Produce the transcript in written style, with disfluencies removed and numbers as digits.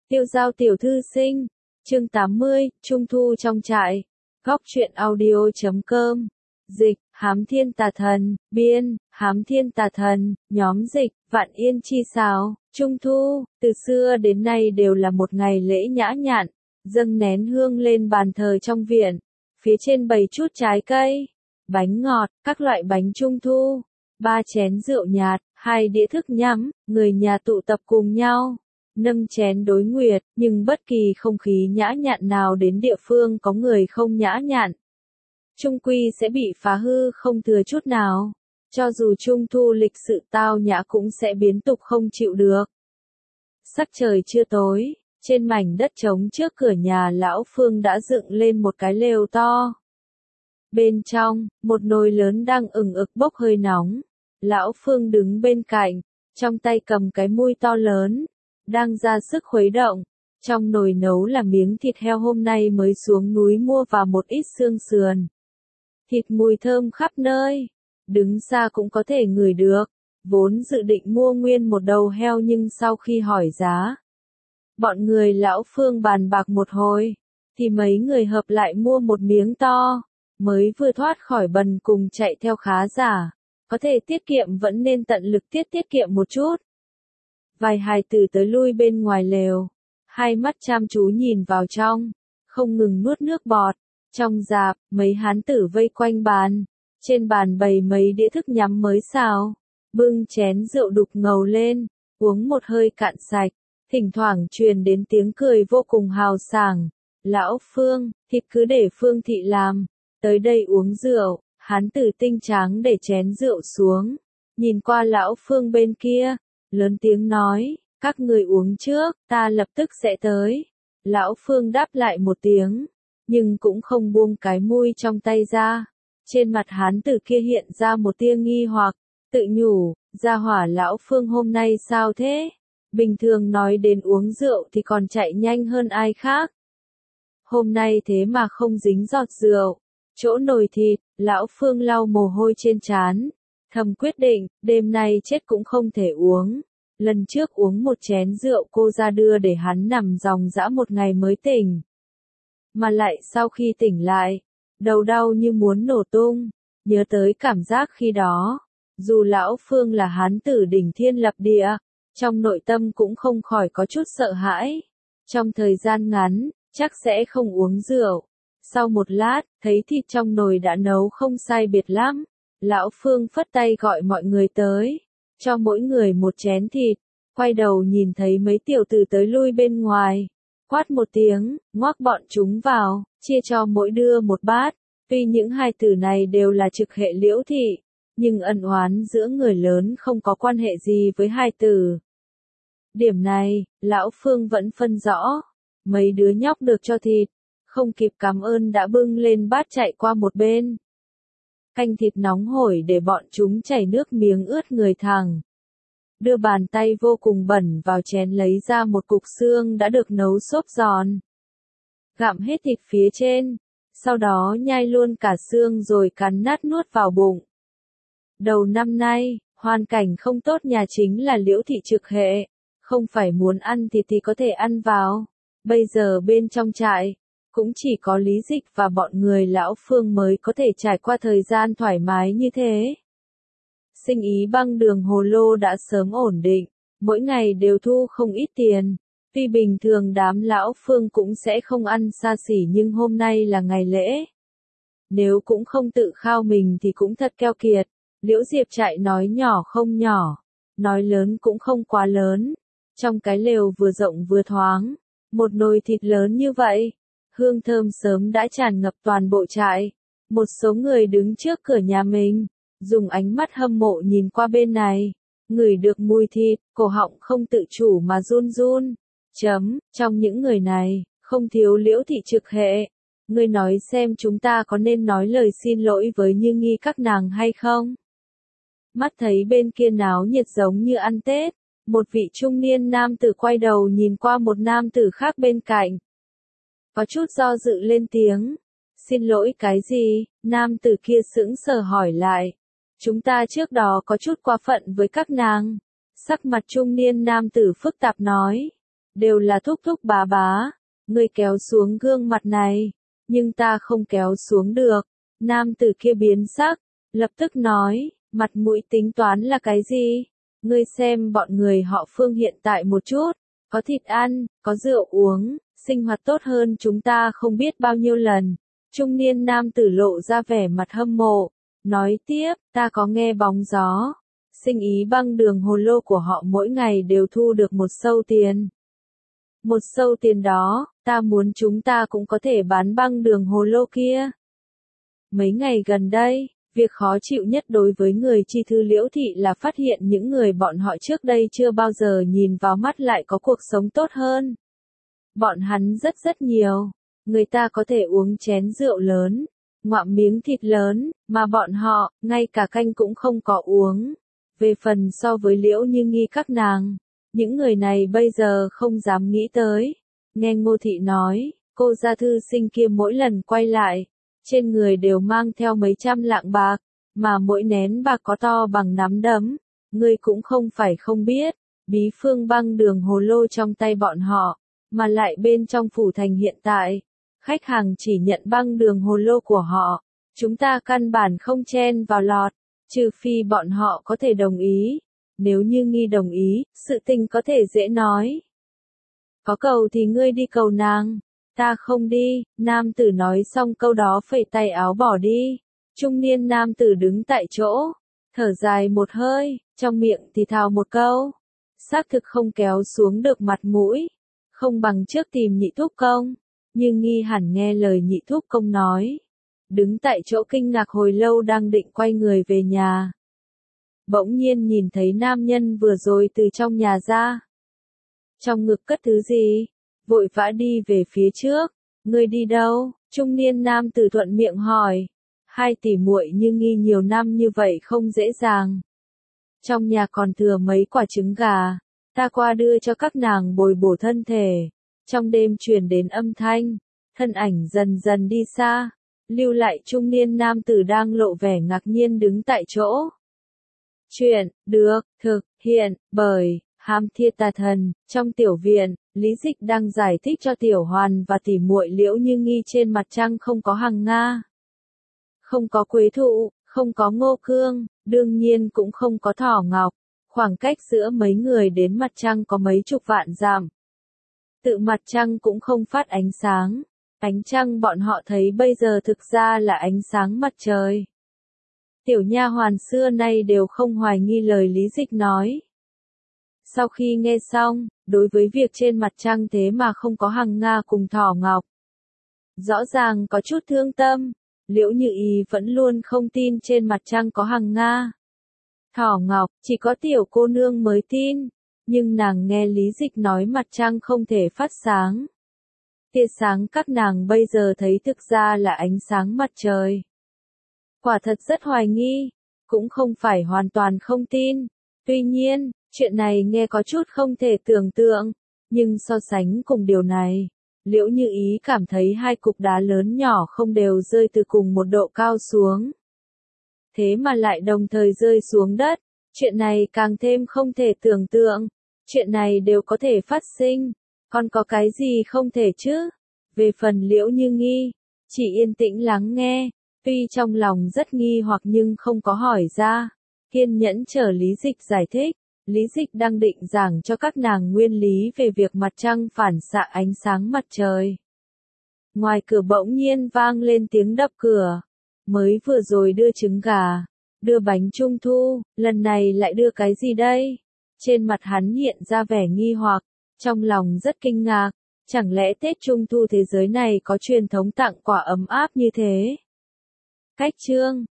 Tiêu giao tiểu thư sinh, chương 80, Trung thu trong trại. Góc truyện audio.com. Dịch, Hám Thiên Tà Thần, biên, Hám Thiên Tà Thần, nhóm dịch, Vạn Yên Chi Sào. Trung thu, từ xưa đến nay đều là một ngày lễ nhã nhặn, dâng nén hương lên bàn thờ trong viện, phía trên bày chút trái cây, bánh ngọt, các loại bánh trung thu, 3 chén rượu nhạt, 2 đĩa thức nhắm, người nhà tụ tập cùng nhau, nâng chén đối nguyệt, nhưng bất kỳ không khí nhã nhặn nào đến địa phương có người không nhã nhặn, chung quy sẽ bị phá hư không thừa chút nào. Cho dù trung thu lịch sự tao nhã cũng sẽ biến tục không chịu được. Sắc trời chưa tối, trên mảnh đất trống trước cửa nhà lão Phương đã dựng lên một cái lều to. Bên trong, một nồi lớn đang ừng ực bốc hơi nóng. Lão Phương đứng bên cạnh, trong tay cầm cái muôi to lớn, đang ra sức khuấy động. Trong nồi nấu là miếng thịt heo hôm nay mới xuống núi mua và một ít xương sườn. Thịt mùi thơm khắp nơi. Đứng xa cũng có thể ngửi được, vốn dự định mua nguyên một đầu heo nhưng sau khi hỏi giá, bọn người lão Phương bàn bạc một hồi, thì mấy người hợp lại mua một miếng to, mới vừa thoát khỏi bần cùng chạy theo khá giả, có thể tiết kiệm vẫn nên tận lực tiết kiệm một chút. Vài hài tử tới lui bên ngoài lều, hai mắt chăm chú nhìn vào trong, không ngừng nuốt nước bọt, trong rạp, mấy hán tử vây quanh bàn. Trên bàn bày mấy đĩa thức nhắm mới xào, bưng chén rượu đục ngầu lên, uống một hơi cạn sạch, thỉnh thoảng truyền đến tiếng cười vô cùng hào sảng. Lão Phương, thịt cứ để Phương thị làm, tới đây uống rượu, hán tử tinh tráng để chén rượu xuống, nhìn qua lão Phương bên kia, lớn tiếng nói, các người uống trước, ta lập tức sẽ tới. Lão Phương đáp lại một tiếng, nhưng cũng không buông cái muôi trong tay ra. Trên mặt hán tử kia hiện ra một tia nghi hoặc, tự nhủ, gia hỏa lão Phương hôm nay sao thế? Bình thường nói đến uống rượu thì còn chạy nhanh hơn ai khác. Hôm nay thế mà không dính giọt rượu. Chỗ nồi thịt, lão Phương lau mồ hôi trên trán, thầm quyết định, đêm nay chết cũng không thể uống. Lần trước uống một chén rượu cô ra đưa để hắn nằm ròng rã một ngày mới tỉnh. Mà lại sau khi tỉnh lại, đầu đau như muốn nổ tung, nhớ tới cảm giác khi đó, dù lão Phương là hán tử đỉnh thiên lập địa, trong nội tâm cũng không khỏi có chút sợ hãi. Trong thời gian ngắn, chắc sẽ không uống rượu. Sau một lát, thấy thịt trong nồi đã nấu không sai biệt lắm, lão Phương phất tay gọi mọi người tới, cho mỗi người một chén thịt, quay đầu nhìn thấy mấy tiểu tử tới lui bên ngoài. Quát một tiếng, ngoác bọn chúng vào, chia cho mỗi đứa một bát. Tuy những hai tử này đều là trực hệ Liễu thị, nhưng ân oán giữa người lớn không có quan hệ gì với hai tử. Điểm này, lão Phương vẫn phân rõ. Mấy đứa nhóc được cho thịt, không kịp cảm ơn đã bưng lên bát chạy qua một bên. Canh thịt nóng hổi để bọn chúng chảy nước miếng ướt người thẳng. Đưa bàn tay vô cùng bẩn vào chén lấy ra một cục xương đã được nấu xốp giòn. Gặm hết thịt phía trên, sau đó nhai luôn cả xương rồi cắn nát nuốt vào bụng. Đầu năm nay, hoàn cảnh không tốt nhà chính là Liễu thị trực hệ, không phải muốn ăn thịt thì có thể ăn vào. Bây giờ bên trong trại, cũng chỉ có Lý Dịch và bọn người lão Phương mới có thể trải qua thời gian thoải mái như thế. Sinh ý băng đường hồ lô đã sớm ổn định, mỗi ngày đều thu không ít tiền. Tuy bình thường đám lão Phương cũng sẽ không ăn xa xỉ nhưng hôm nay là ngày lễ. Nếu cũng không tự khao mình thì cũng thật keo kiệt. Liễu Diệp Trại nói nhỏ không nhỏ, nói lớn cũng không quá lớn. Trong cái lều vừa rộng vừa thoáng, một nồi thịt lớn như vậy, hương thơm sớm đã tràn ngập toàn bộ trại. Một số người đứng trước cửa nhà mình, dùng ánh mắt hâm mộ nhìn qua bên này, ngửi được mùi thịt, cổ họng không tự chủ mà run run. Trong những người này, không thiếu Liễu thị trực hệ. Ngươi nói xem chúng ta có nên nói lời xin lỗi với Như Nghi các nàng hay không? Mắt thấy bên kia náo nhiệt giống như ăn Tết, một vị trung niên nam tử quay đầu nhìn qua một nam tử khác bên cạnh. Có chút do dự lên tiếng. Xin lỗi cái gì? Nam tử kia sững sờ hỏi lại. Chúng ta trước đó có chút quá phận với các nàng. Sắc mặt trung niên nam tử phức tạp nói. đều là thúc thúc bá bá, ngươi kéo xuống gương mặt này, nhưng ta không kéo xuống được. Nam tử kia biến sắc, lập tức nói, mặt mũi tính toán là cái gì? Ngươi xem bọn người họ Phương hiện tại một chút, có thịt ăn, có rượu uống, sinh hoạt tốt hơn chúng ta không biết bao nhiêu lần. Trung niên nam tử lộ ra vẻ mặt hâm mộ, nói tiếp, ta có nghe bóng gió, sinh ý băng đường hồ lô của họ mỗi ngày đều thu được một sâu tiền. Một sâu tiền đó, ta muốn chúng ta cũng có thể bán băng đường hồ lô kia. Mấy ngày gần đây, việc khó chịu nhất đối với người chi thư Liễu Thị là phát hiện những người bọn họ trước đây chưa bao giờ nhìn vào mắt lại có cuộc sống tốt hơn. Bọn hắn rất nhiều, người ta có thể uống chén rượu lớn, ngoạm miếng thịt lớn, mà bọn họ, ngay cả canh cũng không có uống. Về phần so với Liễu Như Nghi các nàng, những người này bây giờ không dám nghĩ tới. Nghe Ngô Thị nói, cô gia thư sinh kia mỗi lần quay lại, trên người đều mang theo mấy trăm lạng bạc, mà mỗi nén bạc có to bằng nắm đấm. Ngươi cũng không phải không biết, bí phương băng đường hồ lô trong tay bọn họ, mà lại bên trong phủ thành hiện tại, khách hàng chỉ nhận băng đường hồ lô của họ, chúng ta căn bản không chen vào lọt, trừ phi bọn họ có thể đồng ý. Nếu Như Nghi đồng ý, sự tình có thể dễ nói. Có cầu thì ngươi đi cầu nàng, ta không đi. Nam tử nói xong câu đó phẩy tay áo bỏ đi. Trung niên nam tử đứng tại chỗ, thở dài một hơi, trong miệng thì thào một câu. Xác thực không kéo xuống được mặt mũi, không bằng trước tìm nhị thúc công. Như Nghi hẳn nghe lời nhị thúc công nói, đứng tại chỗ kinh ngạc hồi lâu đang định quay người về nhà. Bỗng nhiên nhìn thấy nam nhân vừa rồi từ trong nhà ra. Trong ngực cất thứ gì? Vội vã đi về phía trước. Ngươi đi đâu? Trung niên nam tử thuận miệng hỏi. Hai tỷ muội Như Nghi nhiều năm như vậy không dễ dàng. Trong nhà còn thừa mấy quả trứng gà. Ta qua đưa cho các nàng bồi bổ thân thể. Trong đêm truyền đến âm thanh. Thân ảnh dần dần đi xa. Lưu lại trung niên nam tử đang lộ vẻ ngạc nhiên đứng tại chỗ. Chuyện, được, thực, hiện, bởi, Hám Thiên Tà Thần. Trong tiểu viện, Lý Dịch đang giải thích cho Tiểu Hoàn và tỷ muội Liễu Như Nghi trên mặt trăng không có hằng nga. Không có quế thụ, không có ngô cương, đương nhiên cũng không có thỏ ngọc. Khoảng cách giữa mấy người đến mặt trăng có mấy chục vạn dặm. Tự mặt trăng cũng không phát ánh sáng. Ánh trăng bọn họ thấy bây giờ thực ra là ánh sáng mặt trời. Tiểu nha hoàn xưa nay đều không hoài nghi lời Lý Dịch nói. Sau khi nghe xong, đối với việc trên mặt trăng thế mà không có hằng nga cùng thỏ ngọc, rõ ràng có chút thương tâm. Liễu Như Ý vẫn luôn không tin trên mặt trăng có hằng nga, thỏ ngọc, chỉ có tiểu cô nương mới tin. Nhưng nàng nghe Lý Dịch nói mặt trăng không thể phát sáng. Tia sáng các nàng bây giờ thấy thực ra là ánh sáng mặt trời. Quả thật rất hoài nghi, cũng không phải hoàn toàn không tin. Tuy nhiên, chuyện này nghe có chút không thể tưởng tượng, nhưng so sánh cùng điều này, Liễu Như Ý cảm thấy hai cục đá lớn nhỏ không đều rơi từ cùng một độ cao xuống. Thế mà lại đồng thời rơi xuống đất, chuyện này càng thêm không thể tưởng tượng. Chuyện này đều có thể phát sinh, còn có cái gì không thể chứ? Về phần Liễu Như Nghi, chỉ yên tĩnh lắng nghe. Tuy trong lòng rất nghi hoặc nhưng không có hỏi ra, kiên nhẫn chờ Lý Dịch giải thích. Lý Dịch đang định giảng cho các nàng nguyên lý về việc mặt trăng phản xạ ánh sáng mặt trời. Ngoài cửa bỗng nhiên vang lên tiếng đập cửa. Mới vừa rồi đưa trứng gà, đưa bánh trung thu, lần này lại đưa cái gì đây? Trên mặt hắn hiện ra vẻ nghi hoặc, trong lòng rất kinh ngạc. Chẳng lẽ Tết Trung thu thế giới này có truyền thống tặng quà ấm áp như thế? Cách chương